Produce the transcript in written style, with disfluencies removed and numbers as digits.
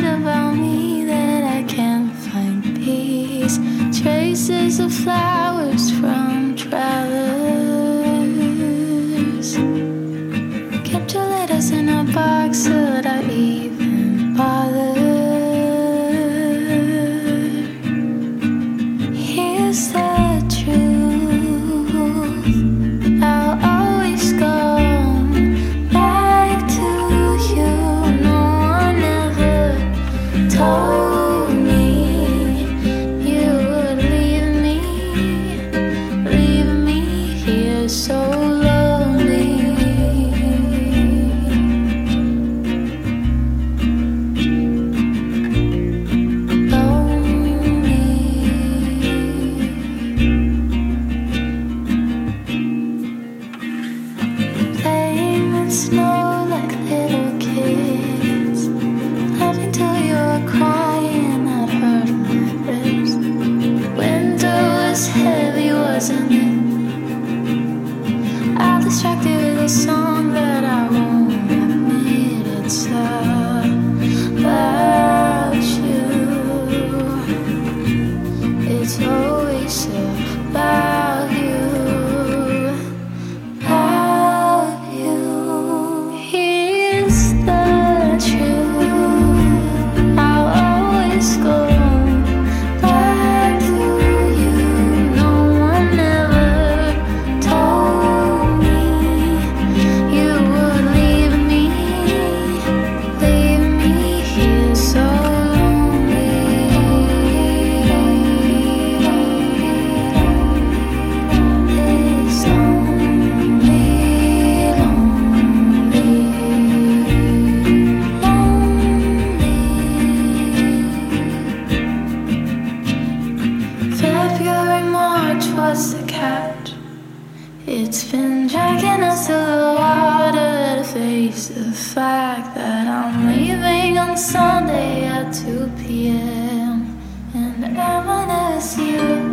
about me that I can't find peace. Traces of flowers from travelers. Kept your letters in a box, should I even bother? Here's the truth, I'll always go back to you. No one ever told me you would leave me here so lonely. Playing in snow like little kids, laughing till you were crying. I'd hurt my ribs. Winter was heavy, wasn't it? I'll distract you with a song that I won't admit. It's about you. It's always about you. About you. Here's the truth, I'll always go back to you. No one ever told me you would leave me here so lonely. It's lonely, February, March was the catch. It's been dragging us to the water to face the fact that I'm leaving on Sunday at 2 p.m. and I might never see you